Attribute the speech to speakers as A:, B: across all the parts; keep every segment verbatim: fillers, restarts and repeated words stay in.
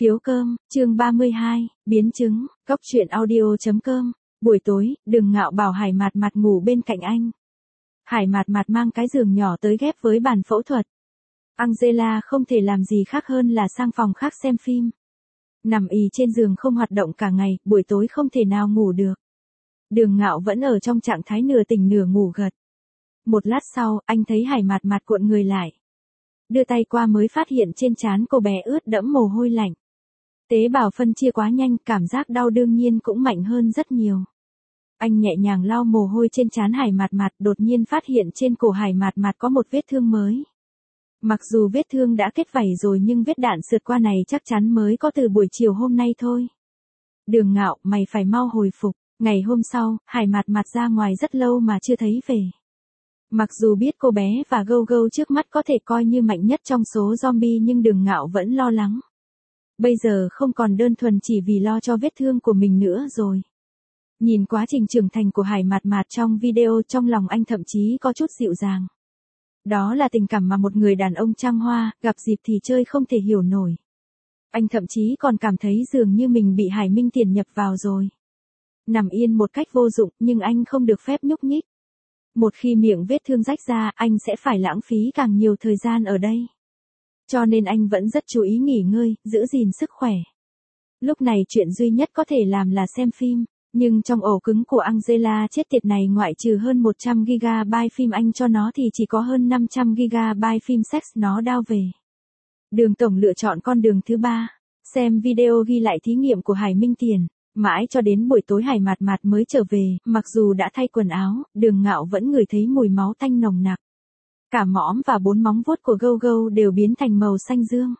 A: Phiếu cơm, chương ba mươi hai, biến chứng, cóc truyện audio chấm com. Buổi tối, Đường Ngạo bảo Hải Mạt Mạt ngủ bên cạnh anh. Hải Mạt Mạt mang cái giường nhỏ tới ghép với bàn phẫu thuật. Angela không thể làm gì khác hơn là sang phòng khác xem phim. Nằm ì trên giường không hoạt động cả ngày, buổi tối không thể nào ngủ được. Đường Ngạo vẫn ở trong trạng thái nửa tỉnh nửa ngủ gật. Một lát sau, anh thấy Hải Mạt Mạt cuộn người lại. Đưa tay qua mới phát hiện trên trán cô bé ướt đẫm mồ hôi lạnh. Tế bào phân chia quá nhanh, cảm giác đau đương nhiên cũng mạnh hơn rất nhiều. Anh nhẹ nhàng lau mồ hôi trên trán Hải Mạt Mạt, đột nhiên phát hiện trên cổ Hải Mạt Mạt có một vết thương mới. Mặc dù vết thương đã kết vảy rồi nhưng vết đạn sượt qua này chắc chắn mới có từ buổi chiều hôm nay thôi. Đường Ngạo, mày phải mau hồi phục. Ngày hôm sau, Hải Mạt Mạt ra ngoài rất lâu mà chưa thấy về. Mặc dù biết cô bé và Gâu Gâu trước mắt có thể coi như mạnh nhất trong số zombie nhưng Đường Ngạo vẫn lo lắng. Bây giờ không còn đơn thuần chỉ vì lo cho vết thương của mình nữa rồi. Nhìn quá trình trưởng thành của Hải Mạt Mạt trong video, trong lòng anh thậm chí có chút dịu dàng. Đó là tình cảm mà một người đàn ông trăng hoa, gặp dịp thì chơi không thể hiểu nổi. Anh thậm chí còn cảm thấy dường như mình bị Hải Minh Tiền nhập vào rồi. Nằm yên một cách vô dụng, nhưng anh không được phép nhúc nhích. Một khi miệng vết thương rách ra, anh sẽ phải lãng phí càng nhiều thời gian ở đây. Cho nên anh vẫn rất chú ý nghỉ ngơi, giữ gìn sức khỏe. Lúc này chuyện duy nhất có thể làm là xem phim, nhưng trong ổ cứng của Angela chết tiệt này ngoại trừ hơn một trăm gi-ga-bai phim anh cho nó thì chỉ có hơn năm trăm gi-ga-bai phim sex nó đao về. Đường Tổng lựa chọn con đường thứ ba, xem video ghi lại thí nghiệm của Hải Minh Tiền. Mãi cho đến buổi tối Hải Mạt Mạt mới trở về, mặc dù đã thay quần áo, Đường Ngạo vẫn ngửi thấy mùi máu tanh nồng nặc. Cả mõm và bốn móng vuốt của Gâu Gâu đều biến thành màu xanh dương.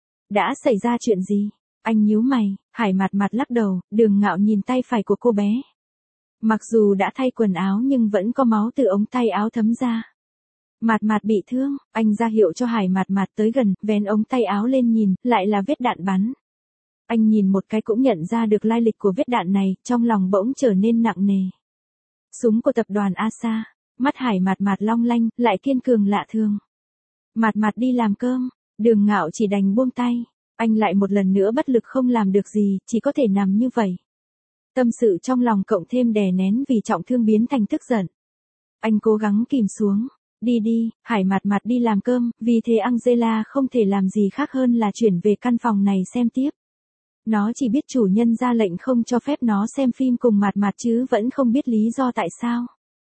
A: Đã xảy ra chuyện gì? Anh nhíu mày. Hải Mạt Mạt lắc đầu. Đường Ngạo nhìn tay phải của cô bé. Mặc dù đã thay quần áo nhưng vẫn có máu từ ống tay áo thấm ra. Mạt Mạt bị thương, anh ra hiệu cho Hải Mạt Mạt tới gần, vén ống tay áo lên nhìn, lại là vết đạn bắn. Anh nhìn một cái cũng nhận ra được lai lịch của vết đạn này, trong lòng bỗng trở nên nặng nề. Súng của tập đoàn a ét a, mắt Hải Mạt Mạt long lanh, lại kiên cường lạ thường. Mạt Mạt đi làm cơm, Đường Ngạo chỉ đành buông tay, anh lại một lần nữa bất lực không làm được gì, chỉ có thể nằm như vậy. Tâm sự trong lòng cộng thêm đè nén vì trọng thương biến thành tức giận. Anh cố gắng kìm xuống, đi đi, Hải Mạt Mạt đi làm cơm, vì thế Angela không thể làm gì khác hơn là chuyển về căn phòng này xem tiếp. Nó chỉ biết chủ nhân ra lệnh không cho phép nó xem phim cùng Mạt Mạt chứ vẫn không biết lý do tại sao.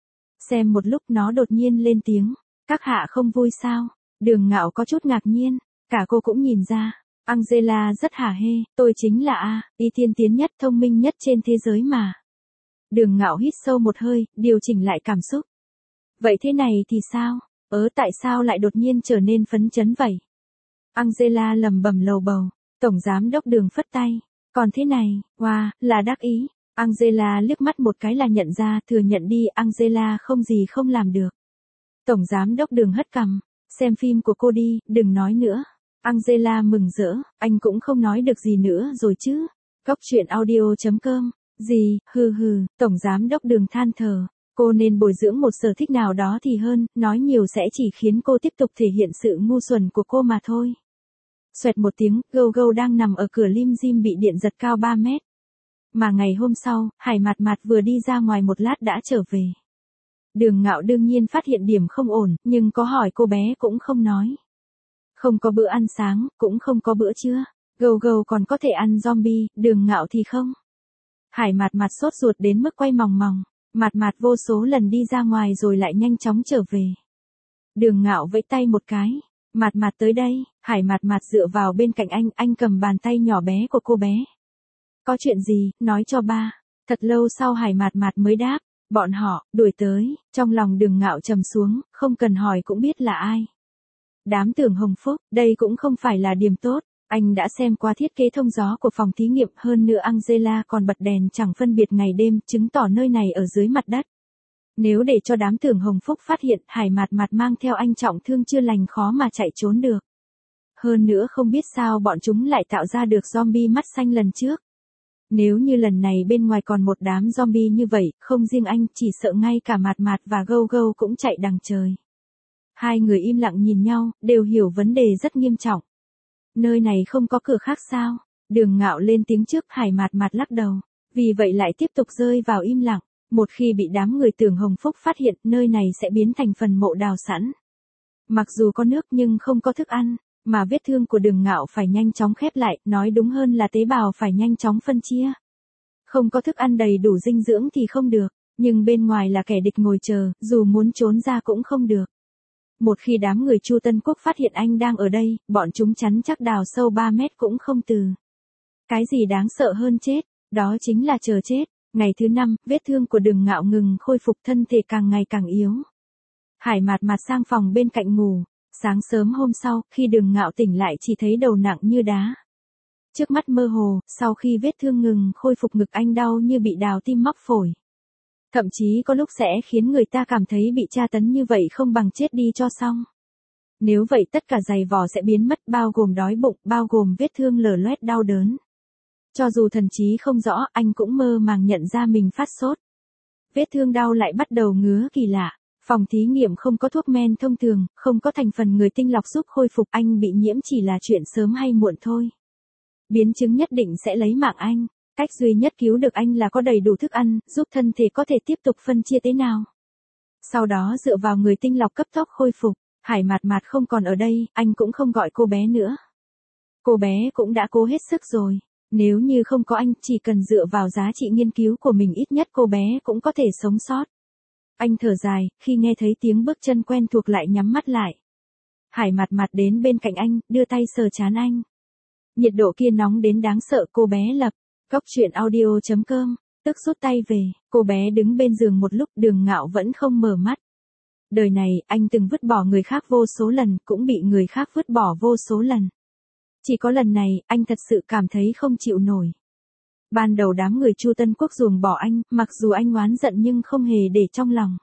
A: Xem một lúc nó đột nhiên lên tiếng, các hạ không vui sao? Đường Ngạo có chút ngạc nhiên, cả cô cũng nhìn ra. Angela rất hả hê, tôi chính là A, y tiên tiến nhất, thông minh nhất trên thế giới mà. Đường Ngạo hít sâu một hơi, điều chỉnh lại cảm xúc. Vậy thế này thì sao? Ớ tại sao lại đột nhiên trở nên phấn chấn vậy? Angela lầm bầm lầu bầu. Tổng giám đốc Đường phất tay. Còn thế này, wow, là đắc ý. Angela liếc mắt một cái là nhận ra, thừa nhận đi, Angela không gì không làm được. Tổng giám đốc Đường hất cằm. Xem phim của cô đi, đừng nói nữa. Angela mừng rỡ, anh cũng không nói được gì nữa rồi chứ. Cóc truyện audio chấm com. Gì, hừ hừ, Tổng giám đốc Đường than thở. Cô nên bồi dưỡng một sở thích nào đó thì hơn, nói nhiều sẽ chỉ khiến cô tiếp tục thể hiện sự ngu xuẩn của cô mà thôi. Xoẹt một tiếng, Gâu Gâu đang nằm ở cửa lim dim bị điện giật cao ba mét. Mà ngày hôm sau, Hải Mạt Mạt vừa đi ra ngoài một lát đã trở về. Đường Ngạo đương nhiên phát hiện điểm không ổn, nhưng có hỏi cô bé cũng không nói. Không có bữa ăn sáng, cũng không có bữa trưa. Gâu Gâu còn có thể ăn zombie, Đường Ngạo thì không. Hải Mạt Mạt sốt ruột đến mức quay mòng mòng. Mạt Mạt vô số lần đi ra ngoài rồi lại nhanh chóng trở về. Đường Ngạo vẫy tay một cái. Mạt Mạt tới đây. Hải Mạt Mạt dựa vào bên cạnh anh, anh cầm bàn tay nhỏ bé của cô bé. Có chuyện gì, nói cho ba. Thật lâu sau Hải Mạt Mạt mới đáp, bọn họ, đuổi tới. Trong lòng Đường Ngạo trầm xuống, không cần hỏi cũng biết là ai. Đám Tưởng Hồng Phúc, đây cũng không phải là điểm tốt. Anh đã xem qua thiết kế thông gió của phòng thí nghiệm, hơn nữa Angela còn bật đèn chẳng phân biệt ngày đêm, chứng tỏ nơi này ở dưới mặt đất. Nếu để cho đám Tưởng Hồng Phúc phát hiện, Hải Mạt Mạt mang theo anh trọng thương chưa lành khó mà chạy trốn được. Hơn nữa không biết sao bọn chúng lại tạo ra được zombie mắt xanh lần trước. Nếu như lần này bên ngoài còn một đám zombie như vậy, không riêng anh, chỉ sợ ngay cả Mạt Mạt và Gâu Gâu cũng chạy đằng trời. Hai người im lặng nhìn nhau, đều hiểu vấn đề rất nghiêm trọng. Nơi này không có cửa khác sao? Đường Ngạo lên tiếng trước, Hải Mạt Mạt lắc đầu, vì vậy lại tiếp tục rơi vào im lặng. Một khi bị đám người Tưởng Hồng Phúc phát hiện, nơi này sẽ biến thành phần mộ đào sẵn. Mặc dù có nước nhưng không có thức ăn, mà vết thương của Đường Ngạo phải nhanh chóng khép lại, nói đúng hơn là tế bào phải nhanh chóng phân chia. Không có thức ăn đầy đủ dinh dưỡng thì không được, nhưng bên ngoài là kẻ địch ngồi chờ, dù muốn trốn ra cũng không được. Một khi đám người Chu Tân Quốc phát hiện anh đang ở đây, bọn chúng chắn chắc đào sâu ba mét cũng không từ. Cái gì đáng sợ hơn chết, đó chính là chờ chết. Ngày thứ năm, vết thương của Đường Ngạo ngừng khôi phục, thân thể càng ngày càng yếu. Hải Mạt Mạt sang phòng bên cạnh ngủ. Sáng sớm hôm sau, khi Đường Ngạo tỉnh lại chỉ thấy đầu nặng như đá. Trước mắt mơ hồ, sau khi vết thương ngừng khôi phục, ngực anh đau như bị đào tim móc phổi. Thậm chí có lúc sẽ khiến người ta cảm thấy bị tra tấn như vậy không bằng chết đi cho xong. Nếu vậy tất cả giày vò sẽ biến mất, bao gồm đói bụng, bao gồm vết thương lở loét đau đớn. Cho dù thần trí không rõ, anh cũng mơ màng nhận ra mình phát sốt. Vết thương đau lại bắt đầu ngứa kỳ lạ. Phòng thí nghiệm không có thuốc men thông thường, không có thành phần người tinh lọc giúp khôi phục, anh bị nhiễm chỉ là chuyện sớm hay muộn thôi. Biến chứng nhất định sẽ lấy mạng anh. Cách duy nhất cứu được anh là có đầy đủ thức ăn, giúp thân thể có thể tiếp tục phân chia tế nào. Sau đó dựa vào người tinh lọc cấp tốc khôi phục. Hải Mạt Mạt không còn ở đây, anh cũng không gọi cô bé nữa. Cô bé cũng đã cố hết sức rồi. Nếu như không có anh, chỉ cần dựa vào giá trị nghiên cứu của mình, ít nhất cô bé cũng có thể sống sót. Anh thở dài, khi nghe thấy tiếng bước chân quen thuộc lại nhắm mắt lại. Hải Mạt Mạt đến bên cạnh anh, đưa tay sờ trán anh. Nhiệt độ kia nóng đến đáng sợ, cô bé lập. Cốc truyện audio chấm com, tức rút tay về, cô bé đứng bên giường một lúc, Đường Ngạo vẫn không mở mắt. Đời này, anh từng vứt bỏ người khác vô số lần, cũng bị người khác vứt bỏ vô số lần. Chỉ có lần này, anh thật sự cảm thấy không chịu nổi. Ban đầu đám người Chu Tân Quốc ruồng bỏ anh, mặc dù anh oán giận nhưng không hề để trong lòng.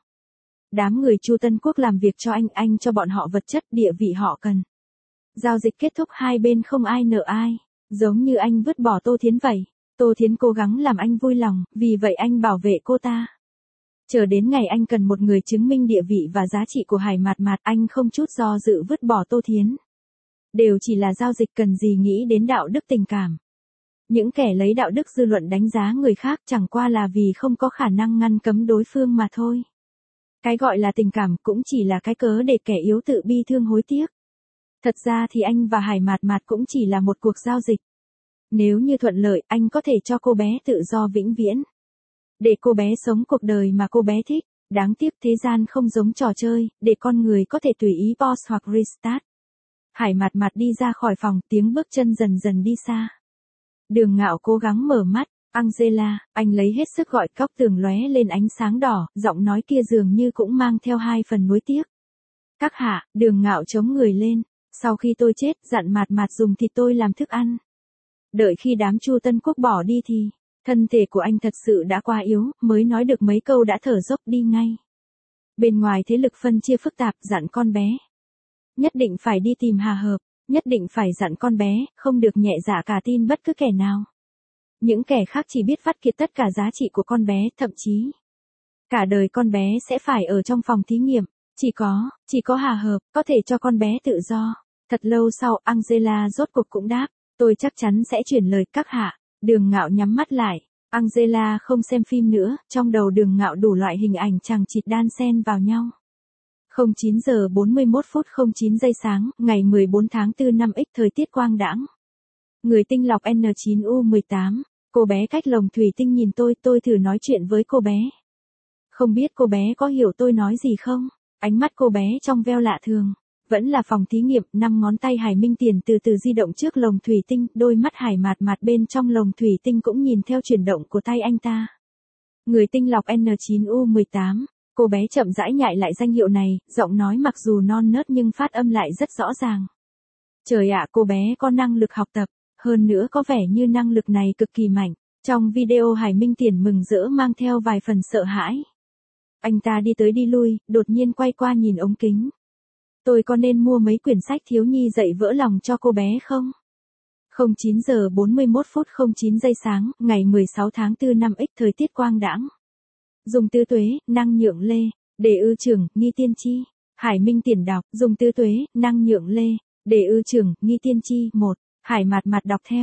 A: Đám người Chu Tân Quốc làm việc cho anh, anh cho bọn họ vật chất, địa vị họ cần. Giao dịch kết thúc, hai bên không ai nợ ai, giống như anh vứt bỏ Tô Thiến vậy. Tô Thiến cố gắng làm anh vui lòng, vì vậy anh bảo vệ cô ta. Chờ đến ngày anh cần một người chứng minh địa vị và giá trị của Hải Mạt Mạt, anh không chút do dự vứt bỏ Tô Thiến. Đều chỉ là giao dịch, cần gì nghĩ đến đạo đức tình cảm. Những kẻ lấy đạo đức dư luận đánh giá người khác chẳng qua là vì không có khả năng ngăn cấm đối phương mà thôi. Cái gọi là tình cảm cũng chỉ là cái cớ để kẻ yếu tự bi thương hối tiếc. Thật ra thì anh và Hải Mạt Mạt cũng chỉ là một cuộc giao dịch. Nếu như thuận lợi, anh có thể cho cô bé tự do vĩnh viễn. Để cô bé sống cuộc đời mà cô bé thích. Đáng tiếc thế gian không giống trò chơi, để con người có thể tùy ý pause hoặc restart. Hải Mạt Mạt đi ra khỏi phòng, tiếng bước chân dần dần đi xa. Đường Ngạo cố gắng mở mắt. Angela, anh lấy hết sức gọi, góc tường lóe lên ánh sáng đỏ, giọng nói kia dường như cũng mang theo hai phần nuối tiếc. Các hạ, Đường Ngạo chống người lên. Sau khi tôi chết, dặn Mạt Mạt dùng thịt tôi làm thức ăn. Đợi khi đám Chu Tân Quốc bỏ đi thì, thân thể của anh thật sự đã quá yếu, mới nói được mấy câu đã thở dốc đi ngay. Bên ngoài thế lực phân chia phức tạp, dặn con bé. Nhất định phải đi tìm Hà Hợp, nhất định phải dặn con bé, không được nhẹ dạ cả tin bất cứ kẻ nào. Những kẻ khác chỉ biết vắt kiệt tất cả giá trị của con bé, thậm chí cả đời con bé sẽ phải ở trong phòng thí nghiệm. Chỉ có, chỉ có Hà Hợp, có thể cho con bé tự do. Thật lâu sau, Angela rốt cuộc cũng đáp, tôi chắc chắn sẽ chuyển lời các hạ. Đường Ngạo nhắm mắt lại. Angela không xem phim nữa, trong đầu Đường Ngạo đủ loại hình ảnh chằng chịt đan xen vào nhau. không chín giờ bốn mươi mốt phút không chín giây sáng, ngày mười bốn tháng tư năm X, thời tiết quang đãng. Người tinh lọc N chín U mười tám, cô bé cách lồng thủy tinh nhìn tôi, tôi thử nói chuyện với cô bé. Không biết cô bé có hiểu tôi nói gì không? Ánh mắt cô bé trong veo lạ thường. Vẫn là phòng thí nghiệm, năm ngón tay Hải Minh Tiền từ từ di động trước lồng thủy tinh, đôi mắt Hải Mạt Mạt bên trong lồng thủy tinh cũng nhìn theo chuyển động của tay anh ta. Người tinh lọc N chín U mười tám, cô bé chậm rãi nhại lại danh hiệu này, giọng nói mặc dù non nớt nhưng phát âm lại rất rõ ràng. Trời ạ, cô bé có năng lực học tập, hơn nữa có vẻ như năng lực này cực kỳ mạnh. Trong video Hải Minh Tiền mừng rỡ mang theo vài phần sợ hãi. Anh ta đi tới đi lui, đột nhiên quay qua nhìn ống kính. Tôi có nên mua mấy quyển sách thiếu nhi dạy vỡ lòng cho cô bé không? không chín giờ bốn mươi mốt phút không chín giây sáng, ngày mười sáu tháng tư năm X, thời tiết quang đãng. Dùng tư tuế, năng nhượng lê, đề ư trưởng, nghi tiên chi. Hải Minh Tiền đọc, dùng tư tuế, năng nhượng lê, đề ư trưởng, nghi tiên chi, một. Hải Mạt Mạt đọc theo.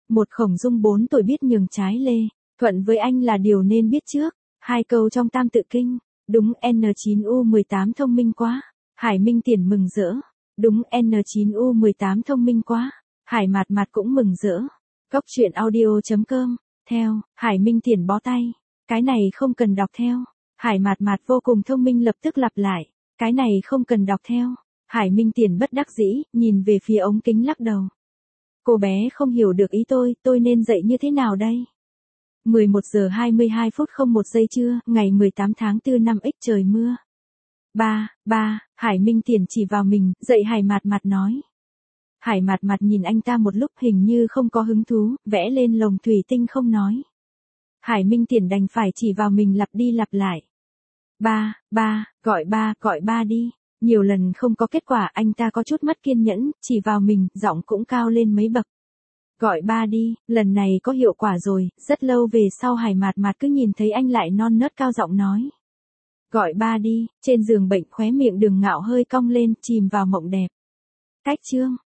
A: Một Khổng Dung bốn tuổi biết nhường trái lê, thuận với anh là điều nên biết trước. Hai câu trong Tam Tự Kinh. Đúng N chín U mười tám thông minh quá. Hải Minh Tiền mừng rỡ. Đúng N chín U mười tám thông minh quá. Hải Mạt Mạt cũng mừng rỡ. Cốc truyện audio chấm com. Theo, Hải Minh Tiền bó tay. Cái này không cần đọc theo. Hải Mạt Mạt vô cùng thông minh lập tức lặp lại. Cái này không cần đọc theo. Hải Minh Tiền bất đắc dĩ, nhìn về phía ống kính lắc đầu. Cô bé không hiểu được ý tôi, tôi nên dạy như thế nào đây? mười một giờ hai mươi hai phút không một giây trưa, ngày mười tám tháng tư năm X trời mưa. Ba, ba, Hải Minh Tiền chỉ vào mình, dạy Hải Mạt Mạt nói. Hải Mạt Mạt nhìn anh ta một lúc hình như không có hứng thú, vẽ lên lồng thủy tinh không nói. Hải Minh Tiền đành phải chỉ vào mình lặp đi lặp lại. Ba, ba, gọi ba, gọi ba đi. Nhiều lần không có kết quả anh ta có chút mất kiên nhẫn, chỉ vào mình, giọng cũng cao lên mấy bậc. Gọi ba đi, lần này có hiệu quả rồi, rất lâu về sau Hải Mạt Mạt cứ nhìn thấy anh lại non nớt cao giọng nói. Gọi ba đi, trên giường bệnh khóe miệng Đường Ngạo hơi cong lên, chìm vào mộng đẹp. Cách chương.